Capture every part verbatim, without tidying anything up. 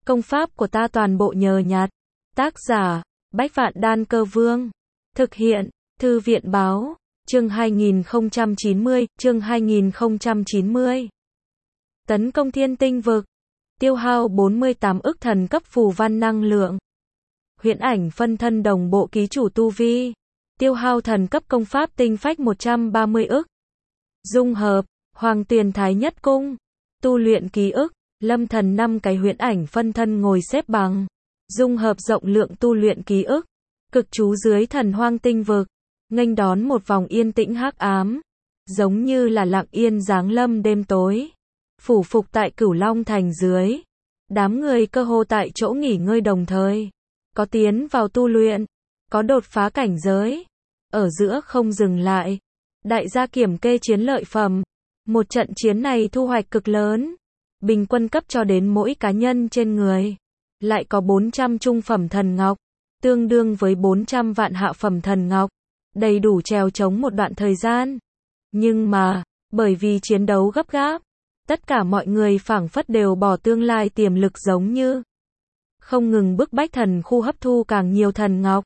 Công pháp của ta toàn bộ nhờ nhặt. Tác giả, Bách Vạn Đan Cơ Vương. Thực hiện, Thư viện Báo. Chương hai nghìn không trăm chín mươi, chương hai nghìn không trăm chín mươi. Tấn công thiên tinh vực. Tiêu hao bốn mươi tám ức thần cấp phù văn năng lượng. Huyễn ảnh phân thân đồng bộ ký chủ tu vi. Tiêu hao thần cấp công pháp tinh phách một trăm ba mươi ức. Dung hợp, Hoàng Tuyền Thái Nhất Cung. Tu luyện ký ức, Lâm Thần năm cái huyễn ảnh phân thân ngồi xếp bằng. Dung hợp rộng lượng tu luyện ký ức. Cực trú dưới thần hoang tinh vực. Nghênh đón một vòng yên tĩnh hắc ám. Giống như là lặng yên giáng lâm đêm tối. Phủ phục tại Cửu Long Thành dưới. Đám người cơ hồ tại chỗ nghỉ ngơi đồng thời. Có tiến vào tu luyện. Có đột phá cảnh giới. Ở giữa không dừng lại. Đại gia kiểm kê chiến lợi phẩm. Một trận chiến này thu hoạch cực lớn. Bình quân cấp cho đến mỗi cá nhân trên người. Lại có bốn trăm trung phẩm thần ngọc. Tương đương với bốn trăm vạn hạ phẩm thần ngọc. Đầy đủ trèo chống một đoạn thời gian. Nhưng mà, bởi vì chiến đấu gấp gáp. Tất cả mọi người phảng phất đều bỏ tương lai tiềm lực giống như. Không ngừng bức bách thần khu hấp thu càng nhiều thần ngọc.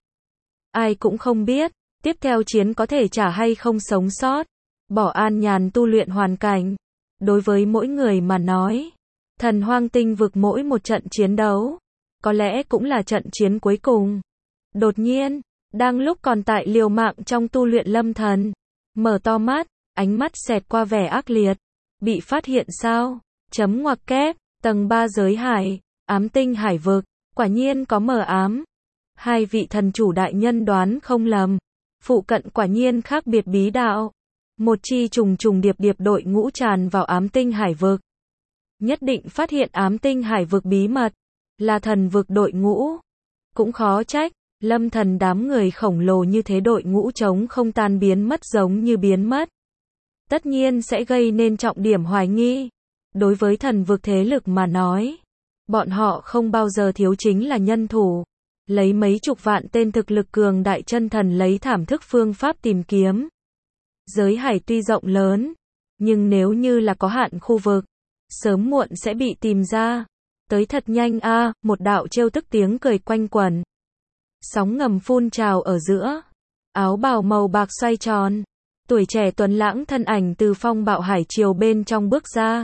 Ai cũng không biết, tiếp theo chiến có thể trả hay không sống sót. Bỏ an nhàn tu luyện hoàn cảnh. Đối với mỗi người mà nói, thần hoang tinh vực mỗi một trận chiến đấu, có lẽ cũng là trận chiến cuối cùng. Đột nhiên, đang lúc còn tại liều mạng trong tu luyện Lâm Thần, mở to mắt, ánh mắt xẹt qua vẻ ác liệt. Bị phát hiện sao? Chấm ngoặc kép, tầng ba giới hải, ám tinh hải vực, quả nhiên có mờ ám. Hai vị thần chủ đại nhân đoán không lầm. Phụ cận quả nhiên khác biệt bí đạo. Một chi trùng trùng điệp điệp đội ngũ tràn vào ám tinh hải vực. Nhất định phát hiện ám tinh hải vực bí mật. Là thần vực đội ngũ. Cũng khó trách, Lâm Thần đám người khổng lồ như thế đội ngũ trống không tan biến mất giống như biến mất. Tất nhiên sẽ gây nên trọng điểm hoài nghi. Đối với thần vực thế lực mà nói, bọn họ không bao giờ thiếu chính là nhân thủ. Lấy mấy chục vạn tên thực lực cường đại chân thần lấy thảm thức phương pháp tìm kiếm. Giới hải tuy rộng lớn, nhưng nếu như là có hạn khu vực, sớm muộn sẽ bị tìm ra. Tới thật nhanh a, à, một đạo trêu tức tiếng cười quanh quẩn. Sóng ngầm phun trào ở giữa. Áo bào màu bạc xoay tròn. Tuổi trẻ tuấn lãng thân ảnh từ phong bạo hải triều bên trong bước ra.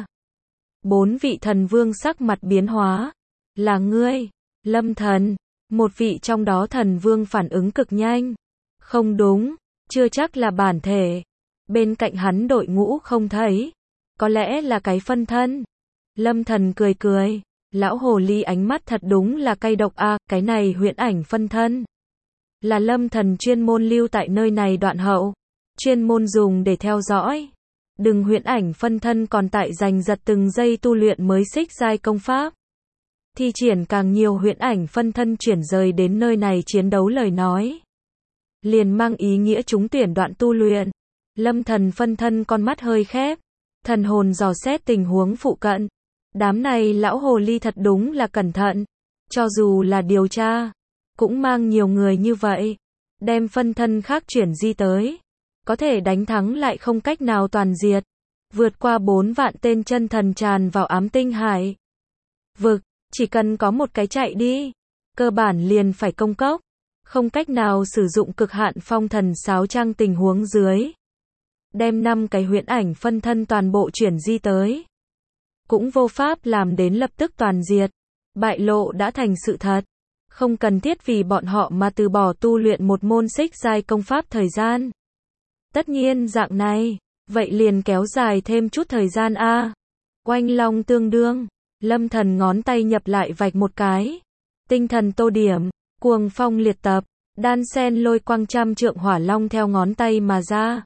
Bốn vị thần vương sắc mặt biến hóa. Là ngươi, Lâm Thần. Một vị trong đó thần vương phản ứng cực nhanh. Không đúng, chưa chắc là bản thể. Bên cạnh hắn đội ngũ không thấy. Có lẽ là cái phân thân. Lâm Thần cười cười. Lão hồ ly ánh mắt thật đúng là cay độc a, à, cái này huyễn ảnh phân thân. Là Lâm Thần chuyên môn lưu tại nơi này đoạn hậu. Chuyên môn dùng để theo dõi. Đừng huyễn ảnh phân thân còn tại giành giật từng giây tu luyện mới xích giai công pháp. Thi triển càng nhiều huyễn ảnh phân thân chuyển rời đến nơi này chiến đấu lời nói. Liền mang ý nghĩa chúng tuyển đoạn tu luyện. Lâm Thần phân thân con mắt hơi khép. Thần hồn dò xét tình huống phụ cận. Đám này lão hồ ly thật đúng là cẩn thận. Cho dù là điều tra, cũng mang nhiều người như vậy. Đem phân thân khác chuyển di tới. Có thể đánh thắng lại không cách nào toàn diệt. Vượt qua bốn vạn tên chân thần tràn vào ám tinh hải vực. Chỉ cần có một cái chạy đi. Cơ bản liền phải công cốc. Không cách nào sử dụng cực hạn phong thần sáo trang tình huống dưới. Đem năm cái huyễn ảnh phân thân toàn bộ chuyển di tới. Cũng vô pháp làm đến lập tức toàn diệt. Bại lộ đã thành sự thật. Không cần thiết vì bọn họ mà từ bỏ tu luyện một môn xích giai công pháp thời gian. Tất nhiên dạng này, vậy liền kéo dài thêm chút thời gian a. À. Oanh long tương đương, Lâm Thần ngón tay nhập lại vạch một cái. Tinh thần tô điểm, cuồng phong liệt tập, đan sen lôi quang trăm trượng hỏa long theo ngón tay mà ra.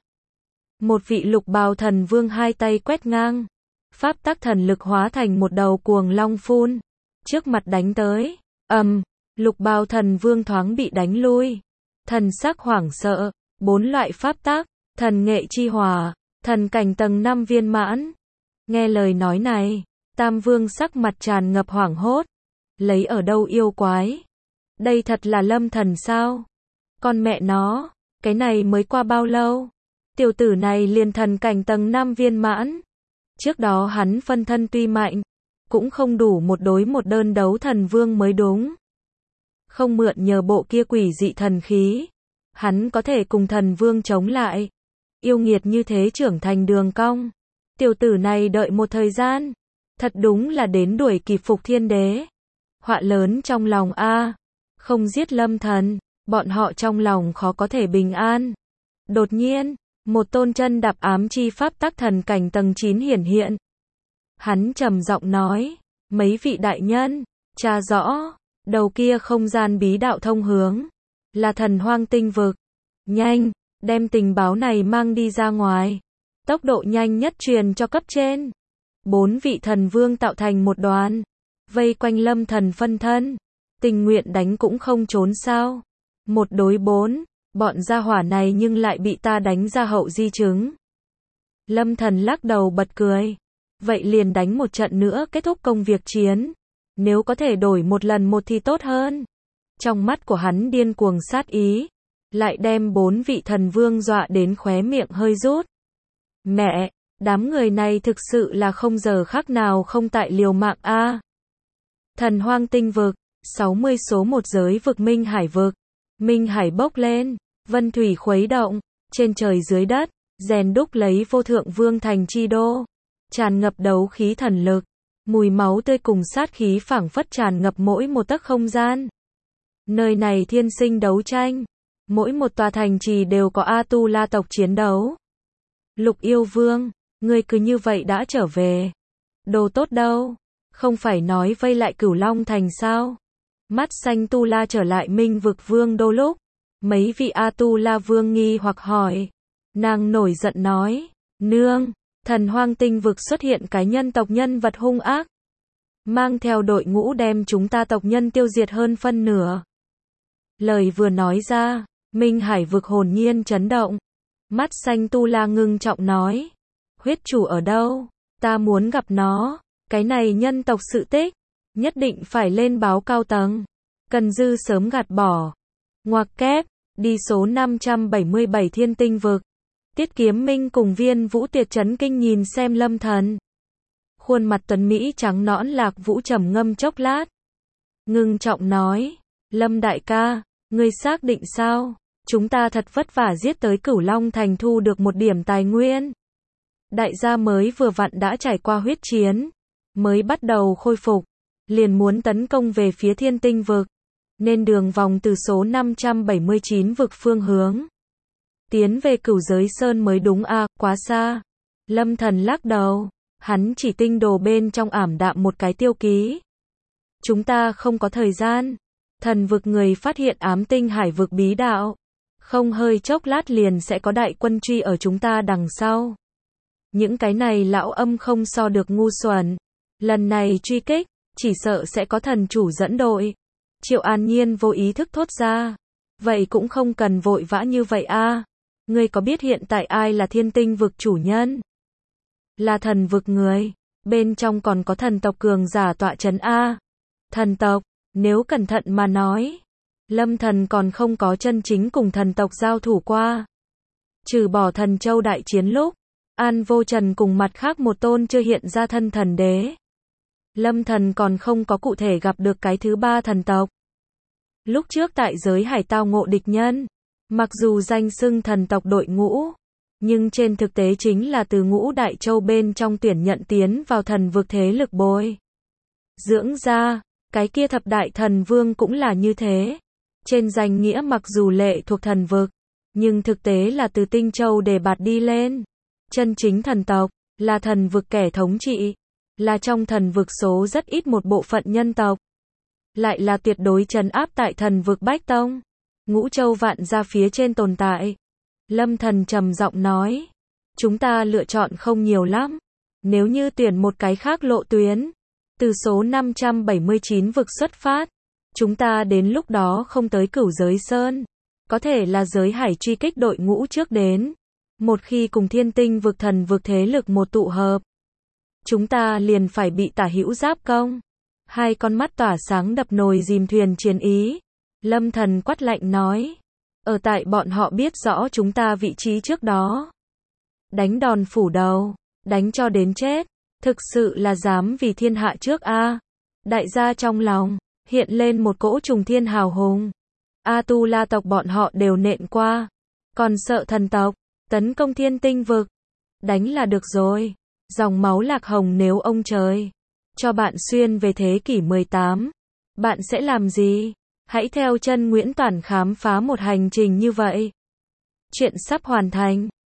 Một vị lục bào thần vương hai tay quét ngang. Pháp tắc thần lực hóa thành một đầu cuồng long phun. Trước mặt đánh tới, ầm, um, lục bào thần vương thoáng bị đánh lui. Thần sắc hoảng sợ, bốn loại pháp tắc. Thần nghệ chi hòa, thần cảnh tầng năm viên mãn. Nghe lời nói này, Tam Vương sắc mặt tràn ngập hoảng hốt. Lấy ở đâu yêu quái? Đây thật là Lâm Thần sao? Con mẹ nó, cái này mới qua bao lâu? Tiểu tử này liền thần cảnh tầng năm viên mãn. Trước đó hắn phân thân tuy mạnh, cũng không đủ một đối một đơn đấu thần vương mới đúng. Không mượn nhờ bộ kia quỷ dị thần khí, hắn có thể cùng thần vương chống lại. Yêu nghiệt như thế trưởng thành đường cong. Tiểu tử này đợi một thời gian, thật đúng là đến đuổi kịp Phục Thiên Đế. Họa lớn trong lòng a, không giết Lâm Thần, bọn họ trong lòng khó có thể bình an. Đột nhiên, một tôn chân đạp ám chi pháp tắc thần cảnh tầng chín hiển hiện. Hắn trầm giọng nói, mấy vị đại nhân, tra rõ, đầu kia không gian bí đạo thông hướng, là thần hoang tinh vực. Nhanh, đem tình báo này mang đi ra ngoài. Tốc độ nhanh nhất truyền cho cấp trên. Bốn vị thần vương tạo thành một đoàn, vây quanh Lâm Thần phân thân. Tình nguyện đánh cũng không trốn sao. Một đối bốn, bọn gia hỏa này nhưng lại bị ta đánh ra hậu di chứng. Lâm Thần lắc đầu bật cười. Vậy liền đánh một trận nữa kết thúc công việc chiến. Nếu có thể đổi một lần một thì tốt hơn. Trong mắt của hắn điên cuồng sát ý, lại đem bốn vị thần vương dọa đến khóe miệng hơi rút. Mẹ, đám người này thực sự là không giờ khác nào không tại liều mạng a. Thần hoang tinh vực, sáu mươi số một giới vực Minh Hải vực. Minh Hải bốc lên, vân thủy khuấy động, trên trời dưới đất, rèn đúc lấy vô thượng vương thành chi đô. Tràn ngập đấu khí thần lực, mùi máu tươi cùng sát khí phảng phất tràn ngập mỗi một tấc không gian. Nơi này thiên sinh đấu tranh, mỗi một tòa thành trì đều có A-tu-la tộc chiến đấu. Lục yêu vương, ngươi cứ như vậy đã trở về. Đồ tốt đâu, không phải nói vây lại Cửu Long thành sao? Mắt xanh tu la trở lại Minh vực vương đô lúc, mấy vị A-tu-la vương nghi hoặc hỏi. Nàng nổi giận nói, nương, thần hoang tinh vực xuất hiện cái nhân tộc nhân vật hung ác, mang theo đội ngũ đem chúng ta tộc nhân tiêu diệt hơn phân nửa. Lời vừa nói ra, Minh Hải vực hồn nhiên chấn động. Mắt xanh tu la ngưng trọng nói, huyết chủ ở đâu? Ta muốn gặp nó. Cái này nhân tộc sự tích, nhất định phải lên báo cao tầng. Cần Dư sớm gạt bỏ. Ngoặc kép, đi số năm trăm bảy mươi bảy thiên tinh vực. Tiết Kiếm Minh cùng Viên Vũ Tiệt chấn kinh nhìn xem Lâm Thần. Khuôn mặt tuấn Mỹ trắng nõn Lạc Vũ trầm ngâm chốc lát. Ngưng trọng nói, Lâm đại ca, ngươi xác định sao? Chúng ta thật vất vả giết tới Cửu Long thành thu được một điểm tài nguyên. Đại gia mới vừa vặn đã trải qua huyết chiến, mới bắt đầu khôi phục, liền muốn tấn công về phía thiên tinh vực, nên đường vòng từ số năm trăm bảy mươi chín vực phương hướng. Tiến về Cửu Giới Sơn mới đúng à, quá xa. Lâm Thần lắc đầu, hắn chỉ tinh đồ bên trong ảm đạm một cái tiêu ký. Chúng ta không có thời gian. Thần vực người phát hiện ám tinh hải vực bí đạo. Không hơi chốc lát liền sẽ có đại quân truy ở chúng ta đằng sau. Những cái này lão âm không so được ngu xuẩn. Lần này truy kích, chỉ sợ sẽ có thần chủ dẫn đội. Triệu An Nhiên vô ý thức thốt ra. Vậy cũng không cần vội vã như vậy a. Ngươi có biết hiện tại ai là thiên tinh vực chủ nhân? Là thần vực người. Bên trong còn có thần tộc cường giả tọa chấn a. Thần tộc, nếu cẩn thận mà nói, Lâm Thần còn không có chân chính cùng thần tộc giao thủ qua. Trừ bỏ Thần Châu đại chiến lúc, An Vô Trần cùng mặt khác một tôn chưa hiện ra thân thần đế. Lâm Thần còn không có cụ thể gặp được cái thứ ba thần tộc. Lúc trước tại giới hải tao ngộ địch nhân, mặc dù danh xưng thần tộc đội ngũ, nhưng trên thực tế chính là từ Ngũ Đại Châu bên trong tuyển nhận tiến vào thần vực thế lực bồi dưỡng ra. Cái kia thập đại thần vương cũng là như thế. Trên danh nghĩa mặc dù lệ thuộc thần vực, nhưng thực tế là từ Tinh Châu đề bạt đi lên. Chân chính thần tộc, là thần vực kẻ thống trị, là trong thần vực số rất ít một bộ phận nhân tộc. Lại là tuyệt đối trấn áp tại thần vực Bách Tông. Ngũ Châu vạn gia phía trên tồn tại. Lâm Thần trầm giọng nói, chúng ta lựa chọn không nhiều lắm. Nếu như tuyển một cái khác lộ tuyến, từ số năm trăm bảy mươi chín vực xuất phát, chúng ta đến lúc đó không tới Cửu Giới Sơn, có thể là giới hải truy kích đội ngũ trước đến. Một khi cùng thiên tinh vực thần vực thế lực một tụ hợp, chúng ta liền phải bị tả hữu giáp công. Hai con mắt tỏa sáng đập nồi dìm thuyền chiến ý. Lâm Thần quát lạnh nói, ở tại bọn họ biết rõ chúng ta vị trí trước đó. Đánh đòn phủ đầu, đánh cho đến chết. Thực sự là dám vì thiên hạ trước a. Đại gia trong lòng, hiện lên một cỗ trùng thiên hào hùng. A Tu La tộc bọn họ đều nện qua. Còn sợ thần tộc, tấn công thiên tinh vực. Đánh là được rồi. Dòng máu Lạc Hồng nếu ông trời cho bạn xuyên về thế kỷ mười tám, bạn sẽ làm gì? Hãy theo chân Nguyễn Toản khám phá một hành trình như vậy. Chuyện sắp hoàn thành.